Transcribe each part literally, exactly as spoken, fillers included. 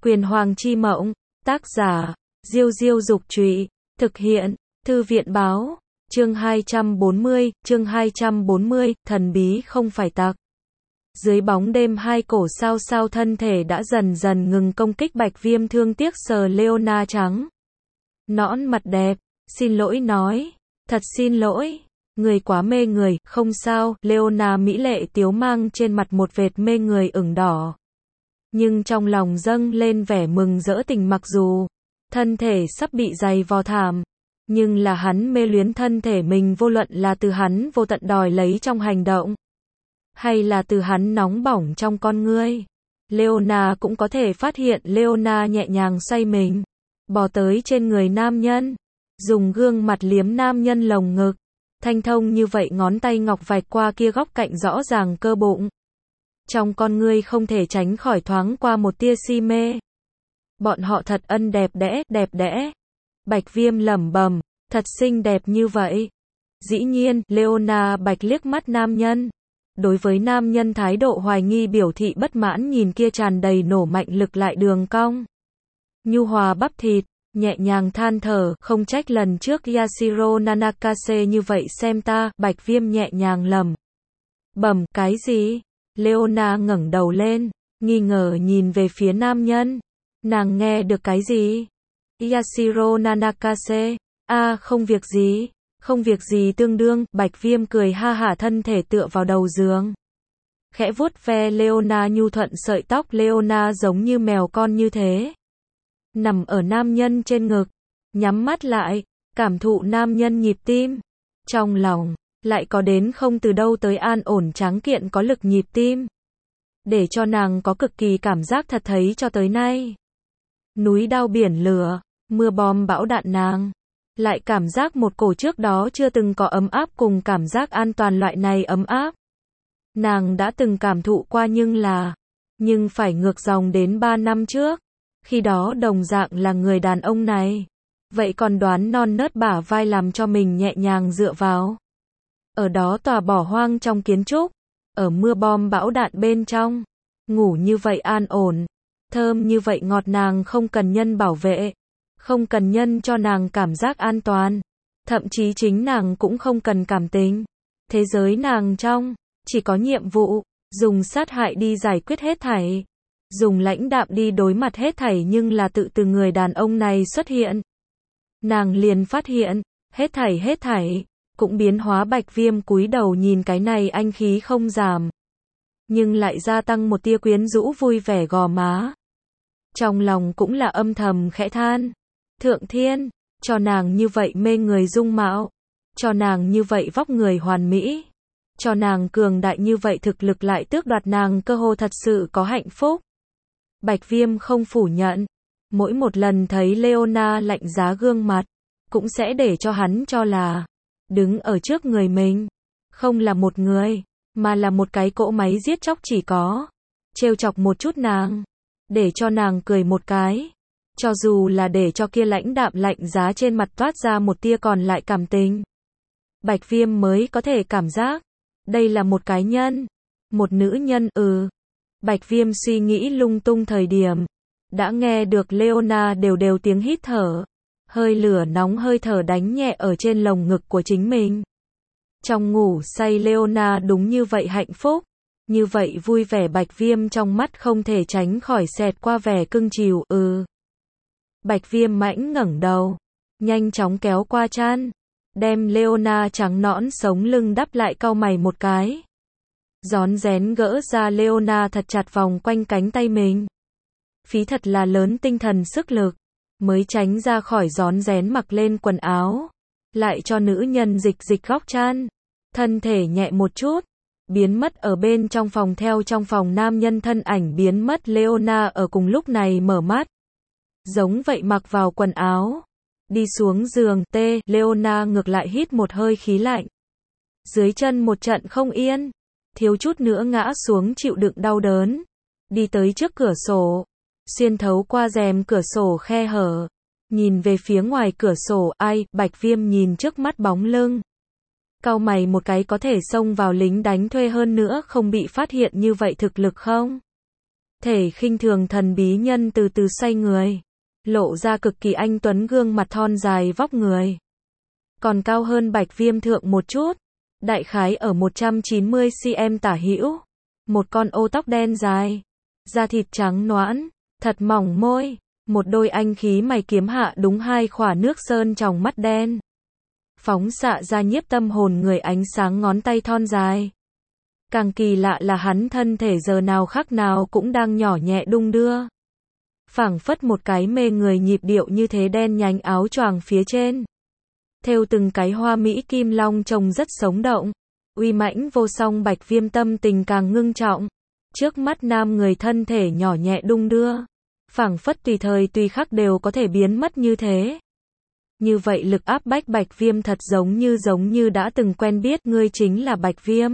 Quyền Hoàng chi mộng, tác giả, Diêu Diêu Dục Trụy, thực hiện, Thư viện báo, chương hai trăm bốn mươi, chương hai trăm bốn mươi, thần bí không phải tặc. Dưới bóng đêm hai cổ sao sao thân thể đã dần dần ngừng công kích Bạch Viêm thương tiếc sờ Leona trắng. Nõn mặt đẹp, xin lỗi nói, thật xin lỗi, người quá mê người, không sao, Leona mỹ lệ tiếu mang trên mặt một vệt mê người ửng đỏ. Nhưng trong lòng dâng lên vẻ mừng rỡ tình mặc dù thân thể sắp bị giày vò thảm, nhưng là hắn mê luyến thân thể mình vô luận là từ hắn vô tận đòi lấy trong hành động, hay là từ hắn nóng bỏng trong con ngươi. Leona cũng có thể phát hiện Leona nhẹ nhàng xoay mình, bò tới trên người nam nhân, dùng gương mặt liếm nam nhân lồng ngực, thanh thông như vậy ngón tay ngọc vạch qua kia góc cạnh rõ ràng cơ bụng. Trong con ngươi không thể tránh khỏi thoáng qua một tia si mê. Bọn họ thật ân đẹp đẽ, đẹp đẽ. Bạch Viêm lẩm bẩm, thật xinh đẹp như vậy. Dĩ nhiên, Leona bạch liếc mắt nam nhân. Đối với nam nhân thái độ hoài nghi biểu thị bất mãn nhìn kia tràn đầy nổ mạnh lực lại đường cong. Nhu hòa bắp thịt, nhẹ nhàng than thở, không trách lần trước Yashiro Nanakase như vậy xem ta, Bạch Viêm nhẹ nhàng lẩm bẩm, cái gì? Leona ngẩng đầu lên, nghi ngờ nhìn về phía nam nhân. Nàng nghe được cái gì? Yashiro Nanakase, a à, không việc gì, không việc gì tương đương, Bạch Viêm cười ha hả thân thể tựa vào đầu giường. Khẽ vuốt ve Leona nhu thuận sợi tóc Leona giống như mèo con như thế. Nằm ở nam nhân trên ngực, nhắm mắt lại, cảm thụ nam nhân nhịp tim. Trong lòng lại có đến không từ đâu tới an ổn tráng kiện có lực nhịp tim. Để cho nàng có cực kỳ cảm giác thật thấy cho tới nay. Núi đao biển lửa, mưa bom bão đạn nàng. Lại cảm giác một cổ trước đó chưa từng có ấm áp cùng cảm giác an toàn loại này ấm áp. Nàng đã từng cảm thụ qua nhưng là, nhưng phải ngược dòng đến ba năm trước. Khi đó đồng dạng là người đàn ông này. Vậy còn đoán non nớt bả vai làm cho mình nhẹ nhàng dựa vào. Ở đó tòa bỏ hoang trong kiến trúc, ở mưa bom bão đạn bên trong, ngủ như vậy an ổn, thơm như vậy ngọt nàng không cần nhân bảo vệ, không cần nhân cho nàng cảm giác an toàn, thậm chí chính nàng cũng không cần cảm tình. Thế giới nàng trong, chỉ có nhiệm vụ, dùng sát hại đi giải quyết hết thảy, dùng lãnh đạm đi đối mặt hết thảy nhưng là tự từ người đàn ông này xuất hiện. Nàng liền phát hiện, hết thảy hết thảy cũng biến hóa. Bạch Viêm cúi đầu nhìn cái này anh khí không giảm, nhưng lại gia tăng một tia quyến rũ vui vẻ gò má. Trong lòng cũng là âm thầm khẽ than, Thượng Thiên, cho nàng như vậy mê người dung mạo, cho nàng như vậy vóc người hoàn mỹ, cho nàng cường đại như vậy thực lực lại tước đoạt nàng cơ hồ thật sự có hạnh phúc. Bạch Viêm không phủ nhận, mỗi một lần thấy Leona lạnh giá gương mặt, cũng sẽ để cho hắn cho là đứng ở trước người mình, không là một người, mà là một cái cỗ máy giết chóc chỉ có trêu chọc một chút nàng, để cho nàng cười một cái, cho dù là để cho kia lãnh đạm lạnh giá trên mặt toát ra một tia còn lại cảm tình. Bạch Viêm mới có thể cảm giác, đây là một cái nhân, một nữ nhân. Ừ. Bạch Viêm suy nghĩ lung tung thời điểm, đã nghe được Leona đều đều tiếng hít thở, hơi lửa nóng hơi thở đánh nhẹ ở trên lồng ngực của chính mình. Trong ngủ say Leona đúng như vậy hạnh phúc, như vậy vui vẻ. Bạch Viêm trong mắt không thể tránh khỏi xẹt qua vẻ cưng chiều. Ừ. Bạch Viêm mãnh ngẩng đầu, nhanh chóng kéo qua chăn, đem Leona trắng nõn sống lưng đắp lại, cau mày một cái. Rón rén gỡ ra Leona thật chặt vòng quanh cánh tay mình. Phí thật là lớn tinh thần sức lực, mới tránh ra khỏi rón rén mặc lên quần áo, lại cho nữ nhân dịch dịch góc chăn, thân thể nhẹ một chút, biến mất ở bên trong phòng. Theo trong phòng nam nhân thân ảnh biến mất, Leona ở cùng lúc này mở mắt, giống vậy mặc vào quần áo, đi xuống giường. T. Leona ngược lại hít một hơi khí lạnh, dưới chân một trận không yên, thiếu chút nữa ngã xuống chịu đựng đau đớn, đi tới trước cửa sổ, xuyên thấu qua rèm cửa sổ khe hở, nhìn về phía ngoài cửa sổ. Ai? Bạch Viêm nhìn trước mắt bóng lưng, cau mày một cái, có thể xông vào lính đánh thuê hơn nữa không bị phát hiện như vậy thực lực không? Thể khinh thường thần bí nhân từ từ xoay người, lộ ra cực kỳ anh tuấn gương mặt thon dài vóc người. Còn cao hơn Bạch Viêm thượng một chút, đại khái ở một trăm chín mươi xăng-ti-mét tả hữu. Một con ô tóc đen dài, da thịt trắng nõn, thật mỏng môi, một đôi anh khí mày kiếm hạ đúng hai khỏa nước sơn tròng mắt đen. Phóng xạ ra nhiếp tâm hồn người ánh sáng ngón tay thon dài. Càng kỳ lạ là hắn thân thể giờ nào khắc nào cũng đang nhỏ nhẹ đung đưa. Phảng phất một cái mê người nhịp điệu như thế, đen nhánh áo choàng phía trên. Thêu từng cái hoa mỹ kim long trông rất sống động. Uy mãnh vô song Bạch Viêm tâm tình càng ngưng trọng. Trước mắt nam người thân thể nhỏ nhẹ đung đưa. Phảng phất tùy thời tùy khắc đều có thể biến mất như thế. Như vậy lực áp bách Bạch Viêm thật giống như giống như đã từng quen biết, ngươi chính là Bạch Viêm.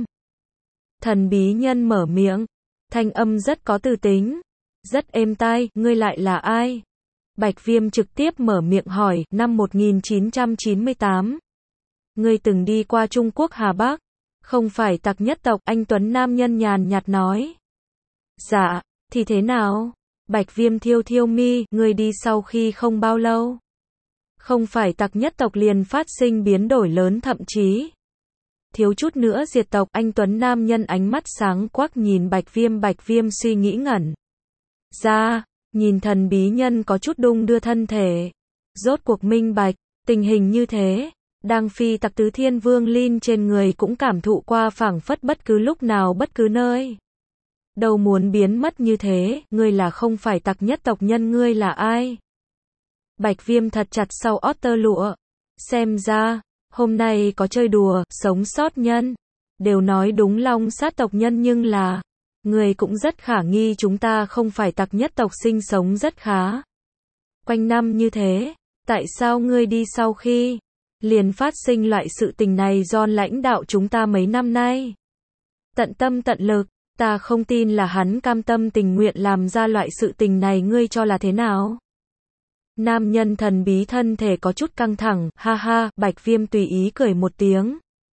Thần bí nhân mở miệng, thanh âm rất có tư tính, rất êm tai, ngươi lại là ai? Bạch Viêm trực tiếp mở miệng hỏi, năm một nghìn chín trăm chín mươi tám. Ngươi từng đi qua Trung Quốc Hà Bắc, không phải tặc nhất tộc, anh tuấn nam nhân nhàn nhạt nói. Dạ, thì thế nào? Bạch Viêm thiêu thiêu mi, ngươi đi sau khi không bao lâu. Không phải tặc nhất tộc liền phát sinh biến đổi lớn, thậm chí thiếu chút nữa diệt tộc. Anh tuấn nam nhân ánh mắt sáng quắc nhìn Bạch Viêm. Bạch Viêm suy nghĩ ngẩn ra, nhìn thần bí nhân có chút đung đưa thân thể, rốt cuộc minh bạch, tình hình như thế, đang phi tặc tứ thiên vương Linh trên người cũng cảm thụ qua, phảng phất bất cứ lúc nào bất cứ nơi. Đâu muốn biến mất như thế, ngươi là không phải tặc nhất tộc nhân, ngươi là ai? Bạch Viêm thật chặt sau ót tơ lụa, xem ra, hôm nay có chơi đùa, sống sót nhân, đều nói đúng long sát tộc nhân, nhưng là, người cũng rất khả nghi, chúng ta không phải tặc nhất tộc, sinh sống rất khá quanh năm như thế, tại sao ngươi đi sau khi liền phát sinh loại sự tình này? John lãnh đạo chúng ta mấy năm nay tận tâm tận lực, ta không tin là hắn cam tâm tình nguyện làm ra loại sự tình này, ngươi cho là thế nào? Nam nhân thần bí thân thể có chút căng thẳng, ha ha. Bạch Viêm tùy ý cười một tiếng,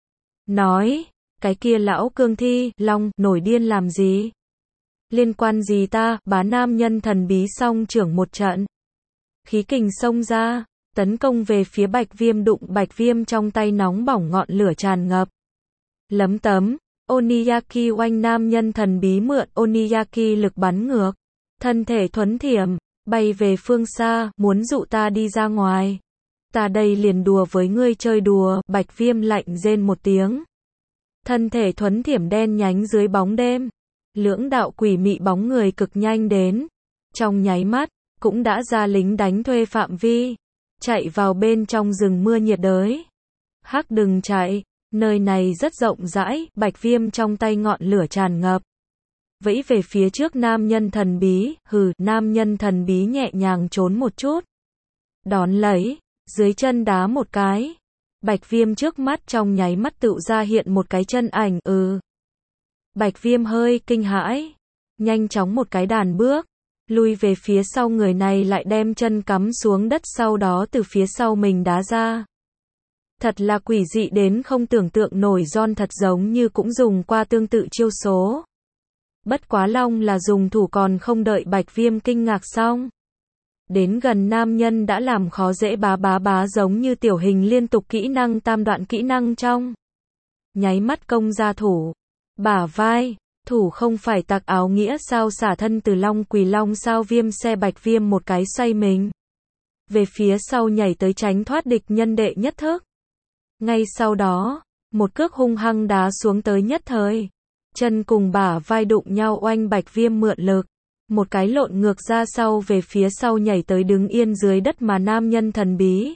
nói, cái kia lão cương thi, long, nổi điên làm gì? Liên quan gì ta? Bá nam nhân thần bí song trưởng một trận, khí kình xông ra, tấn công về phía Bạch Viêm. Đụng Bạch Viêm trong tay nóng bỏng, ngọn lửa tràn ngập. Lấm tấm, Oniyaki oanh, nam nhân thần bí mượn Oniyaki lực bắn ngược, thân thể thuấn thiểm, bay về phương xa, muốn dụ ta đi ra ngoài. Ta đây liền đùa với ngươi, chơi đùa. Bạch Viêm lạnh rên một tiếng, thân thể thuấn thiểm đen nhánh dưới bóng đêm, lưỡng đạo quỷ mị bóng người cực nhanh đến, trong nháy mắt cũng đã ra lính đánh thuê phạm vi, chạy vào bên trong rừng mưa nhiệt đới. Hắc đừng chạy, nơi này rất rộng rãi. Bạch Viêm trong tay ngọn lửa tràn ngập, vẫy về phía trước nam nhân thần bí. Hừ, nam nhân thần bí nhẹ nhàng trốn một chút, đón lấy, dưới chân đá một cái. Bạch Viêm trước mắt trong nháy mắt tự ra hiện một cái chân ảnh. Ừ. Bạch Viêm hơi kinh hãi, nhanh chóng một cái đàn bước, lui về phía sau. Người này lại đem chân cắm xuống đất, sau đó từ phía sau mình đá ra. Thật là quỷ dị đến không tưởng tượng nổi. John thật giống như cũng dùng qua tương tự chiêu số. Bất quá long là dùng thủ, còn không đợi Bạch Viêm kinh ngạc xong. Đến gần nam nhân đã làm khó dễ, bá bá bá, giống như tiểu hình liên tục kỹ năng, tam đoạn kỹ năng trong nháy mắt công ra thủ, bả vai, thủ không phải tặc áo nghĩa sao? Xả thân từ long quỳ long sao? Viêm xe Bạch Viêm một cái xoay mình về phía sau, nhảy tới tránh thoát địch nhân đệ nhất thức. Ngay sau đó, một cước hung hăng đá xuống, tới nhất thời chân cùng bả vai đụng nhau, oanh. Bạch Viêm mượn lực, một cái lộn ngược ra sau, về phía sau nhảy tới đứng yên dưới đất. Mà nam nhân thần bí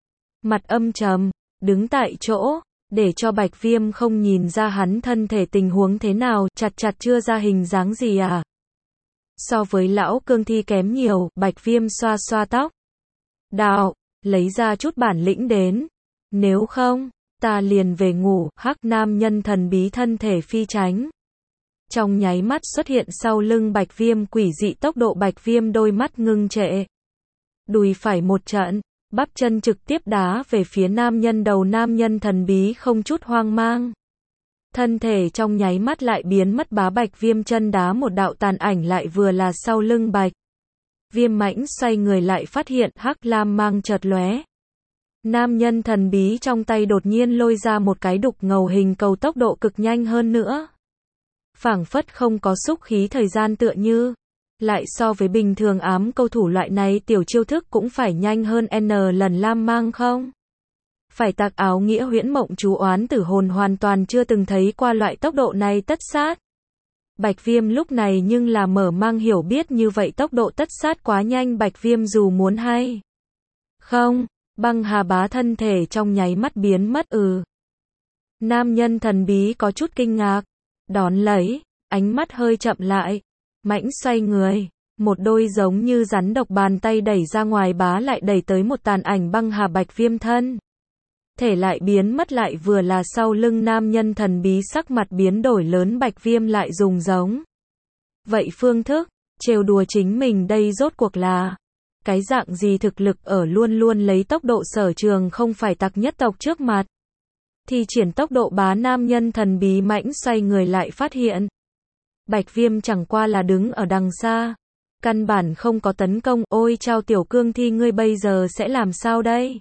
mặt âm trầm, đứng tại chỗ, để cho Bạch Viêm không nhìn ra hắn thân thể tình huống thế nào, chặt chặt chưa ra hình dáng gì à. So với lão cương thi kém nhiều. Bạch Viêm xoa xoa tóc, đạo, lấy ra chút bản lĩnh đến, nếu không, ta liền về ngủ. Hắc, nam nhân thần bí thân thể phi tránh, trong nháy mắt xuất hiện sau lưng Bạch Viêm, quỷ dị tốc độ. Bạch Viêm đôi mắt ngưng trệ, đùi phải một trận, bắp chân trực tiếp đá về phía nam nhân đầu. Nam nhân thần bí không chút hoang mang, Thân thể trong nháy mắt lại biến mất, Bá Bạch Viêm chân đá một đạo tàn ảnh lại vừa là sau lưng Bạch Viêm mãnh xoay người lại phát hiện hắc lam mang chợt lóe. Nam nhân thần bí trong tay đột nhiên lôi ra một cái đục ngầu hình cầu, tốc độ cực nhanh hơn nữa. Phảng phất không có xúc khí thời gian, tựa như lại so với bình thường ám câu thủ loại này tiểu chiêu thức cũng phải nhanh hơn n lần lam mang không? Phải tạc áo nghĩa huyễn mộng chú oán tử hồn hoàn toàn chưa từng thấy qua loại tốc độ này tất sát. Bạch Viêm lúc này nhưng là mở mang hiểu biết như vậy tốc độ tất sát quá nhanh, Bạch Viêm dù muốn hay không, băng hà bá thân thể trong nháy mắt biến mất. Ừ. Nam nhân thần bí có chút kinh ngạc, đón lấy, ánh mắt hơi chậm lại, mãnh xoay người, một đôi giống như rắn độc bàn tay đẩy ra ngoài, bá lại đẩy tới một tàn ảnh băng hà Bạch Viêm thân thể lại biến mất, lại vừa là sau lưng nam nhân thần bí, sắc mặt biến đổi lớn, Bạch Viêm lại dùng giống vậy phương thức trêu đùa chính mình, đây rốt cuộc là cái dạng gì thực lực, ở luôn luôn lấy tốc độ sở trường không phải tặc nhất tộc trước mặt thì triển tốc độ. Bá nam nhân thần bí mãnh xoay người lại phát hiện Bạch Viêm chẳng qua là đứng ở đằng xa, căn bản không có tấn công. Ôi chao, tiểu cương thi, ngươi bây giờ sẽ làm sao đây?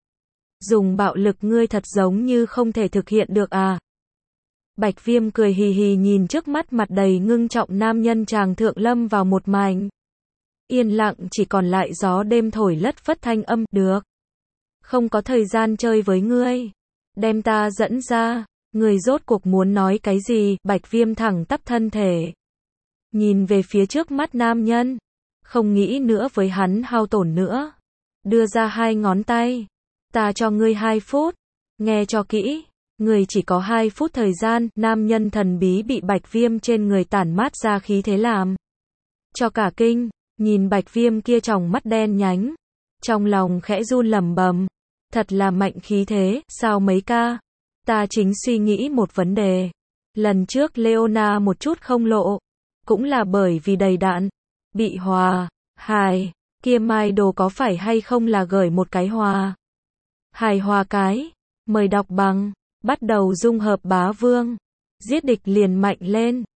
Dùng bạo lực ngươi thật giống như không thể thực hiện được à? Bạch Viêm cười hì hì nhìn trước mắt mặt đầy ngưng trọng nam nhân, chàng thượng lâm vào một mảnh yên lặng, chỉ còn lại gió đêm thổi lất phất thanh âm. Được, không có thời gian chơi với ngươi, đem ta dẫn ra. Người rốt cuộc muốn nói cái gì? Bạch Viêm thẳng tắp thân thể, nhìn về phía trước mắt nam nhân, không nghĩ nữa với hắn hao tổn nữa, đưa ra hai ngón tay. Ta cho ngươi hai phút, nghe cho kỹ, người chỉ có hai phút thời gian. Nam nhân thần bí bị Bạch Viêm trên người tản mát ra khí thế làm cho cả kinh, nhìn Bạch Viêm kia tròng mắt đen nhánh, trong lòng khẽ run lẩm bẩm, thật là mạnh khí thế. Sao mấy ca? Ta chính suy nghĩ một vấn đề. Lần trước Leona một chút không lộ, cũng là bởi vì đầy đạn, bị hòa hài kia mai đồ có phải hay không là gửi một cái hòa hài hòa cái. Mời đọc bằng, bắt đầu dung hợp bá vương, giết địch liền mạnh lên.